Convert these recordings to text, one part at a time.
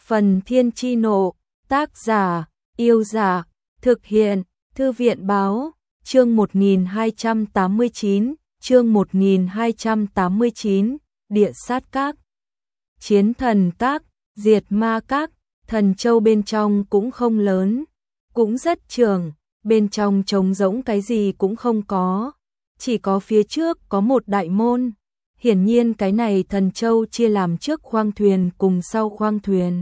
Phần Thiên Chi Nộ, tác giả, Yêu Dạ, thực hiện, Thư viện Báo, chương 1289, chương 1289, Địa Sát Các, Chiến Thần Các, Diệt Ma Các. Thần Châu bên trong cũng không lớn, cũng rất trường, bên trong trống rỗng cái gì cũng không có, chỉ có phía trước có một đại môn. Hiển nhiên cái này Thần Châu chia làm trước khoang thuyền cùng sau khoang thuyền.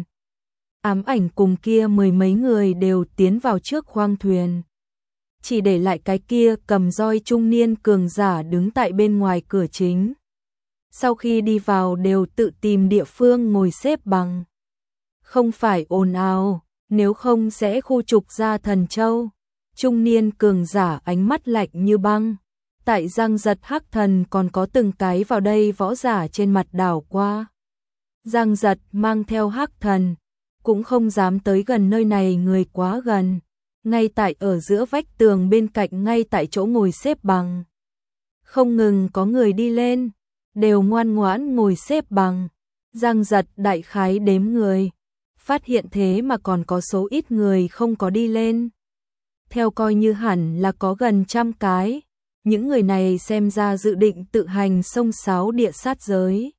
Ám Ảnh cùng kia mười mấy người đều tiến vào trước khoang thuyền, chỉ để lại cái kia cầm roi trung niên cường giả đứng tại bên ngoài cửa chính. Sau khi đi vào đều tự tìm địa phương ngồi xếp bằng. Không phải ồn ào, nếu không sẽ khu trục ra Thần Châu. Trung niên cường giả ánh mắt lạnh như băng. Tại Giang Giật Hắc Thần còn có từng cái vào đây võ giả trên mặt đảo qua. Giang Giật mang theo Hắc Thần, cũng không dám tới gần nơi này, người quá gần. Ngay tại ở giữa vách tường bên cạnh, ngay tại chỗ ngồi xếp bằng. Không ngừng có người đi lên, đều ngoan ngoãn ngồi xếp bằng. Giang Giật đại khái đếm người, phát hiện thế mà còn có số ít người không có đi lên. Theo coi như hẳn là có gần 100 cái. Những người này xem ra dự định tự hành xông xáo địa sát giới.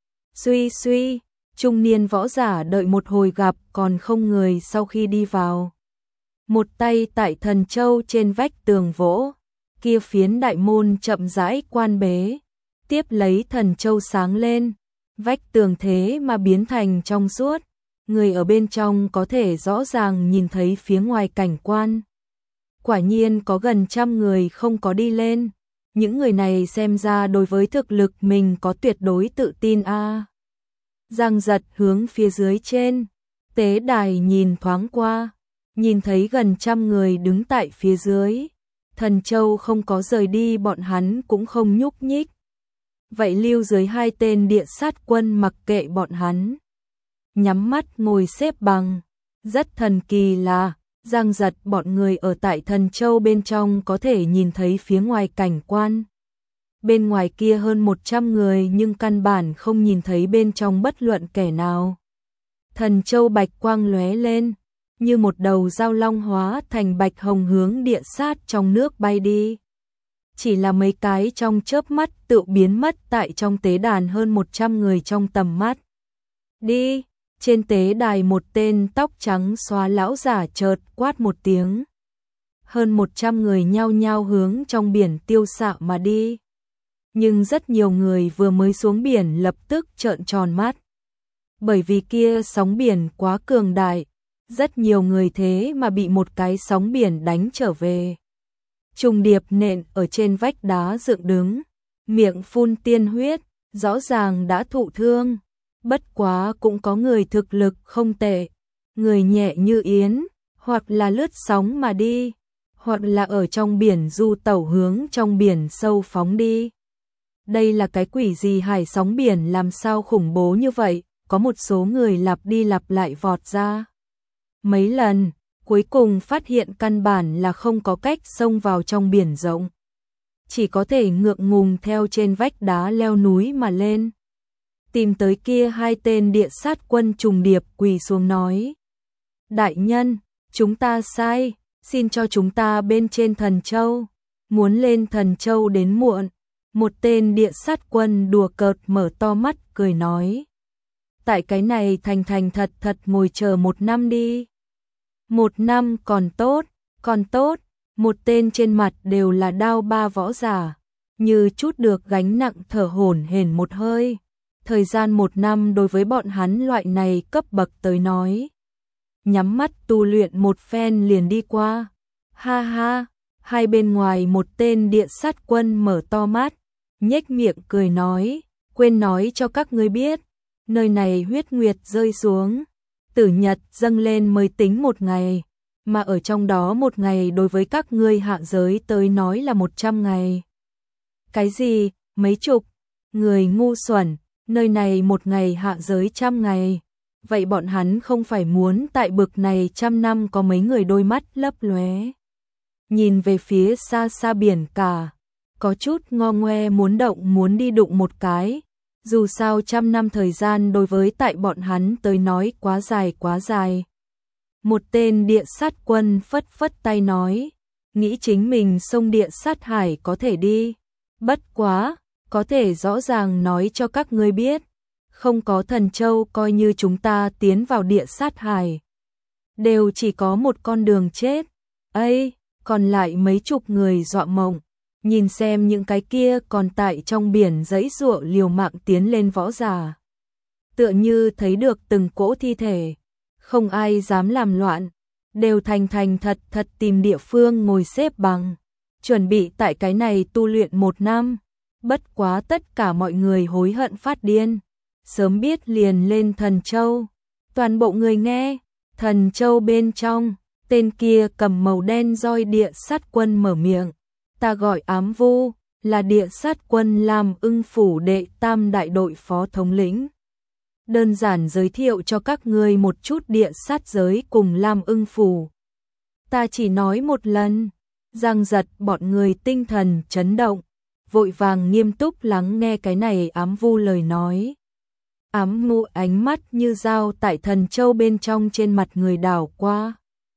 Suy suy, trung niên võ giả đợi một hồi gặp còn không người. Sau khi đi vào, một tay tại Thần Châu trên vách tường vỗ, kia phiến đại môn chậm rãi quan bế, tiếp lấy Thần Châu sáng lên, vách tường thế mà biến thành trong suốt, người ở bên trong có thể rõ ràng nhìn thấy phía ngoài cảnh quan. Quả nhiên có gần 100 người không có đi lên. Những người này xem ra đối với thực lực mình có tuyệt đối tự tin a. Giang Giật hướng phía dưới trên tế đài nhìn thoáng qua, nhìn thấy gần 100 người đứng tại phía dưới. Thần Châu không có rời đi, bọn hắn cũng không nhúc nhích. Vậy lưu dưới hai tên địa sát quân mặc kệ bọn hắn, nhắm mắt ngồi xếp bằng. Rất thần kỳ là Giang Giật bọn người ở tại Thần Châu bên trong có thể nhìn thấy phía ngoài cảnh quan. Bên ngoài kia hơn 100 người nhưng căn bản không nhìn thấy bên trong bất luận kẻ nào. Thần Châu bạch quang lóe lên, như một đầu dao long hóa thành bạch hồng hướng địa sát trong nước bay đi. Chỉ là mấy cái trong chớp mắt tự biến mất tại trong tế đàn hơn 100 người trong tầm mắt. Đi! Trên tế đài một tên tóc trắng xóa lão giả chợt quát một tiếng. Hơn 100 người nhao nhao hướng trong biển tiêu xạ mà đi. Nhưng rất nhiều người vừa mới xuống biển lập tức trợn tròn mắt. Bởi vì kia sóng biển quá cường đại, rất nhiều người thế mà bị một cái sóng biển đánh trở về. Trùng điệp nện ở trên vách đá dựng đứng, miệng phun tiên huyết, rõ ràng đã thụ thương. Bất quá cũng có người thực lực không tệ, người nhẹ như yến, hoặc là lướt sóng mà đi, hoặc là ở trong biển du tẩu hướng trong biển sâu phóng đi. Đây là cái quỷ gì, hải sóng biển làm sao khủng bố như vậy? Có một số người lặp đi lặp lại vọt ra mấy lần, cuối cùng phát hiện căn bản là không có cách xông vào trong biển rộng, chỉ có thể ngượng ngùng theo trên vách đá leo núi mà lên. Tìm tới kia hai tên địa sát quân trùng điệp quỳ xuống nói: đại nhân, chúng ta sai, xin cho chúng ta bên trên Thần Châu, muốn lên Thần Châu đến muộn. Một tên địa sát quân đùa cợt mở to mắt cười nói: tại cái này thành thành thật thật ngồi chờ 1 năm đi. 1 năm còn tốt, còn tốt. Một tên trên mặt đều là đao ba võ giả, như chút được gánh nặng thở hổn hển một hơi. Thời gian 1 năm đối với bọn hắn loại này cấp bậc tới nói, nhắm mắt tu luyện một phen liền đi qua. Ha ha, hai bên ngoài một tên địa sát quân mở to mắt, nhếch miệng cười nói: quên nói cho các ngươi biết, nơi này huyết nguyệt rơi xuống, tử nhật dâng lên mới tính 1 ngày, mà ở trong đó 1 ngày đối với các ngươi hạ giới tới nói là 100 ngày. Cái gì? Mấy chục? Người ngu xuẩn! Nơi này 1 ngày hạ giới 100 ngày. Vậy bọn hắn không phải muốn tại bực này 100 năm? Có mấy người đôi mắt lấp lóe, nhìn về phía xa xa biển cả, có chút ngo ngoe muốn động muốn đi đụng một cái. Dù sao 100 năm thời gian đối với tại bọn hắn tới nói quá dài quá dài. Một tên địa sát quân phất phất tay nói, nghĩ chính mình sông địa sát hải có thể đi. Bất quá, có thể rõ ràng nói cho các ngươi biết, không có thần châu coi như chúng ta tiến vào địa sát hải. Đều chỉ có một con đường chết. Ây, còn lại mấy chục người dọa mộng. Nhìn xem những cái kia còn tại trong biển giãy giụa liều mạng tiến lên võ giả. Tựa như thấy được từng cỗ thi thể. Không ai dám làm loạn. Đều thành thật thật tìm địa phương ngồi xếp bằng. Chuẩn bị tại cái này tu luyện 1 năm. Bất quá tất cả mọi người hối hận phát điên. Sớm biết liền lên thần châu. Toàn bộ người nghe. Thần châu bên trong. Tên kia cầm màu đen roi địa sát quân mở miệng. Ta gọi Ám Vu, là địa sát quân Lam Ưng Phủ đệ tam đại đội phó thống lĩnh. Đơn giản giới thiệu cho các ngươi một chút địa sát giới cùng Lam Ưng Phủ. Ta chỉ nói một lần, Giang Giật bọn người tinh thần chấn động, vội vàng nghiêm túc lắng nghe cái này Ám Vu lời nói. Ám Vu ánh mắt như dao tại thần châu bên trong trên mặt người đảo qua.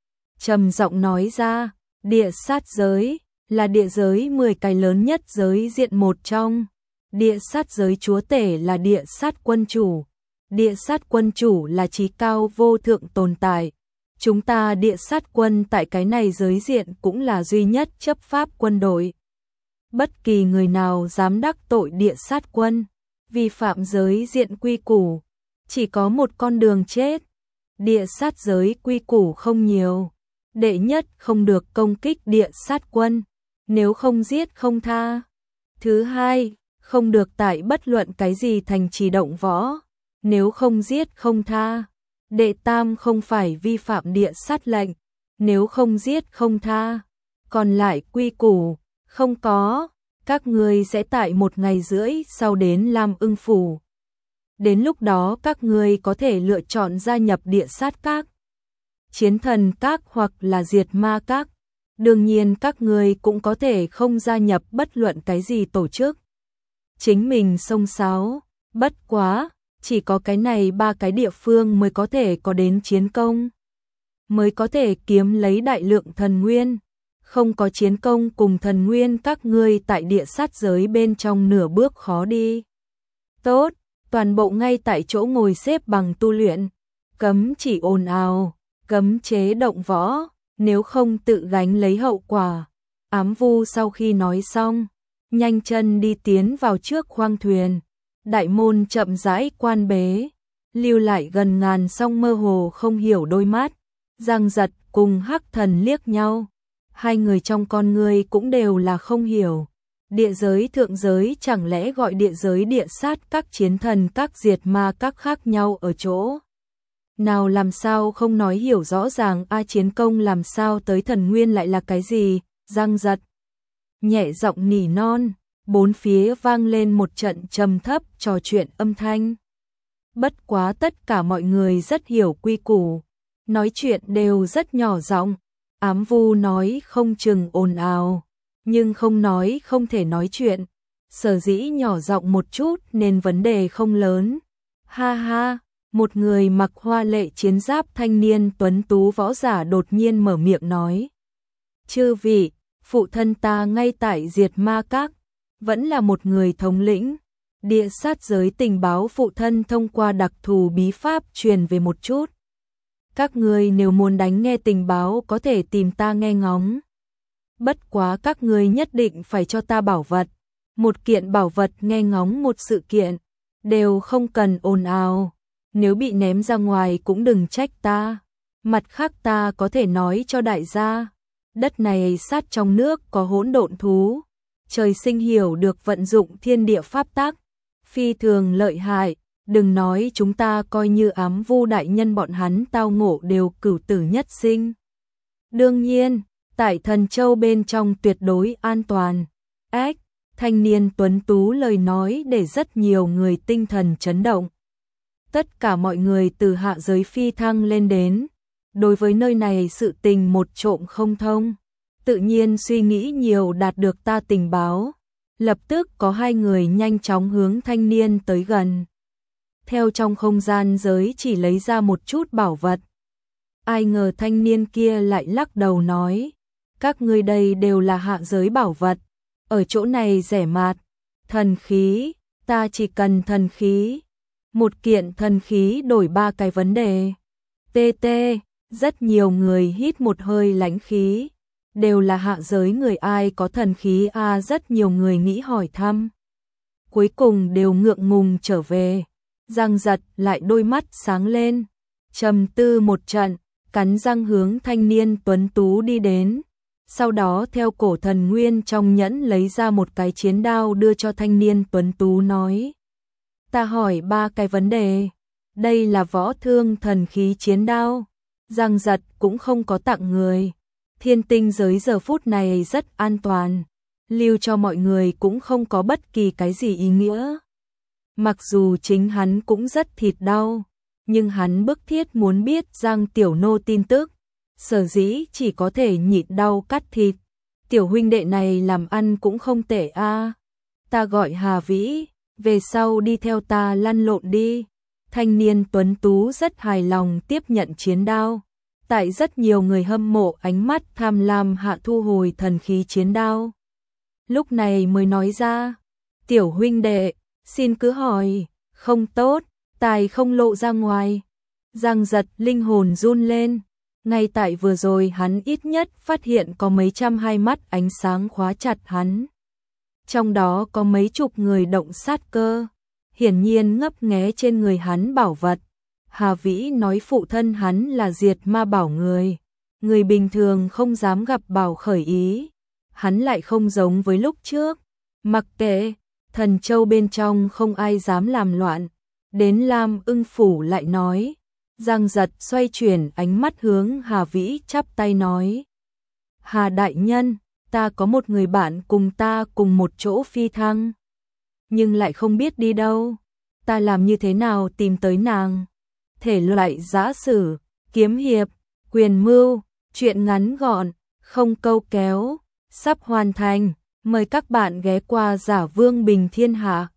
Trầm giọng nói ra, địa sát giới là địa giới 10 cái lớn nhất giới diện một trong. Địa sát giới chúa tể là địa sát quân chủ. Địa sát quân chủ là chí cao vô thượng tồn tại. Chúng ta địa sát quân tại cái này giới diện cũng là duy nhất chấp pháp quân đội. Bất kỳ người nào dám đắc tội địa sát quân, vi phạm giới diện quy củ, chỉ có một con đường chết. Địa sát giới quy củ không nhiều. Đệ nhất không được công kích địa sát quân, nếu không giết không tha. Thứ hai, không được tại bất luận cái gì thành trì động võ, nếu không giết không tha. Đệ tam không phải vi phạm địa sát lệnh, nếu không giết không tha. Còn lại quy củ, không có, các ngươi sẽ tại 1 ngày rưỡi sau đến Lam Ưng Phủ. Đến lúc đó các ngươi có thể lựa chọn gia nhập địa sát các, chiến thần các hoặc là diệt ma các. Đương nhiên các ngươi cũng có thể không gia nhập bất luận cái gì tổ chức. Chính mình xông xáo, bất quá, chỉ có cái này 3 cái địa phương mới có thể có đến chiến công. Mới có thể kiếm lấy đại lượng thần nguyên. Không có chiến công cùng thần nguyên các ngươi tại địa sát giới bên trong nửa bước khó đi. Tốt, toàn bộ ngay tại chỗ ngồi xếp bằng tu luyện. Cấm chỉ ồn ào, cấm chế động võ. Nếu không tự gánh lấy hậu quả. Ám Vu sau khi nói xong, nhanh chân đi tiến vào trước khoang thuyền. Đại môn chậm rãi quan bế, lưu lại gần ngàn song mơ hồ không hiểu đôi mắt. Giang Giật cùng Hắc Thần liếc nhau. Hai người trong con người cũng đều là không hiểu. Địa giới thượng giới chẳng lẽ gọi địa giới địa sát các chiến thần các diệt ma các khác nhau ở chỗ nào, làm sao không nói hiểu rõ ràng chiến công làm sao tới thần nguyên lại là cái gì. Giang Giật nhẹ giọng nỉ non, bốn phía vang lên một trận trầm thấp trò chuyện âm thanh. Bất quá tất cả mọi người rất hiểu quy củ, nói chuyện đều rất nhỏ giọng. Ám Vu nói không chừng ồn ào, nhưng không nói không thể nói chuyện. Sở dĩ nhỏ giọng một chút nên vấn đề không lớn. Ha ha. Một người mặc hoa lệ chiến giáp thanh niên tuấn tú võ giả đột nhiên mở miệng nói. Chư vị, phụ thân ta ngay tại diệt ma các, vẫn là một người thống lĩnh. Địa sát giới tình báo phụ thân thông qua đặc thù bí pháp truyền về một chút. Các người nếu muốn đánh nghe tình báo có thể tìm ta nghe ngóng. Bất quá các người nhất định phải cho ta bảo vật. Một kiện bảo vật nghe ngóng một sự kiện, đều không cần ồn ào. Nếu bị ném ra ngoài cũng đừng trách ta. Mặt khác ta có thể nói cho đại gia, đất này sát trong nước có hỗn độn thú, trời sinh hiểu được vận dụng thiên địa pháp tắc, phi thường lợi hại. Đừng nói chúng ta coi như Ám Vu đại nhân bọn hắn tao ngộ đều cửu tử nhất sinh. Đương nhiên, tại Thần Châu bên trong tuyệt đối an toàn. Thanh niên tuấn tú lời nói để rất nhiều người tinh thần chấn động. Tất cả mọi người từ hạ giới phi thăng lên đến, đối với nơi này sự tình một trộm không thông, tự nhiên suy nghĩ nhiều đạt được ta tình báo. Lập tức có hai người nhanh chóng hướng thanh niên tới gần. Theo trong không gian giới chỉ lấy ra một chút bảo vật. Ai ngờ thanh niên kia lại lắc đầu nói, các ngươi đây đều là hạ giới bảo vật, ở chỗ này rẻ mạt, thần khí, ta chỉ cần thần khí. Một kiện thần khí đổi 3 cái vấn đề. TT, rất nhiều người hít một hơi lãnh khí, đều là hạ giới người ai có thần khí a, rất nhiều người nghĩ hỏi thăm. Cuối cùng đều ngượng ngùng trở về. Giang Giật lại đôi mắt sáng lên, trầm tư một trận, cắn răng hướng thanh niên tuấn tú đi đến. Sau đó theo cổ thần nguyên trong nhẫn lấy ra một cái chiến đao đưa cho thanh niên tuấn tú nói. Ta hỏi 3 cái vấn đề, đây là võ thương thần khí chiến đao. Giang Giật cũng không có tặng người. Thiên tinh giới giờ phút này rất an toàn, lưu cho mọi người cũng không có bất kỳ cái gì ý nghĩa. Mặc dù chính hắn cũng rất thịt đau, nhưng hắn bức thiết muốn biết Giang Tiểu Nô tin tức, sở dĩ chỉ có thể nhịn đau cắt thịt. Tiểu huynh đệ này làm ăn cũng không tệ a. Ta gọi Hà Vĩ, về sau đi theo ta lăn lộn đi. Thanh niên tuấn tú rất hài lòng tiếp nhận chiến đao. Tại rất nhiều người hâm mộ ánh mắt tham lam hạ thu hồi thần khí chiến đao. Lúc này mới nói ra, tiểu huynh đệ, xin cứ hỏi, không tốt, tài không lộ ra ngoài. Giang Giật linh hồn run lên, ngay tại vừa rồi hắn ít nhất phát hiện có mấy trăm hai mắt ánh sáng khóa chặt hắn. Trong đó có mấy chục người động sát cơ, hiển nhiên ngấp nghé trên người hắn bảo vật. Hà Vĩ nói phụ thân hắn là diệt ma bảo người bình thường không dám gặp bảo khởi ý. Hắn lại không giống với lúc trước, mặc kệ, thần châu bên trong không ai dám làm loạn. Đến Lam Ưng Phủ lại nói, Giang Giật xoay chuyển ánh mắt hướng Hà Vĩ chắp tay nói. Hà đại nhân, ta có một người bạn cùng ta cùng một chỗ phi thăng, nhưng lại không biết đi đâu, ta làm như thế nào tìm tới nàng? Thể loại giã sử, kiếm hiệp, quyền mưu, truyện ngắn gọn, không câu kéo, sắp hoàn thành, mời các bạn ghé qua Giả Vương Bình Thiên Hạ.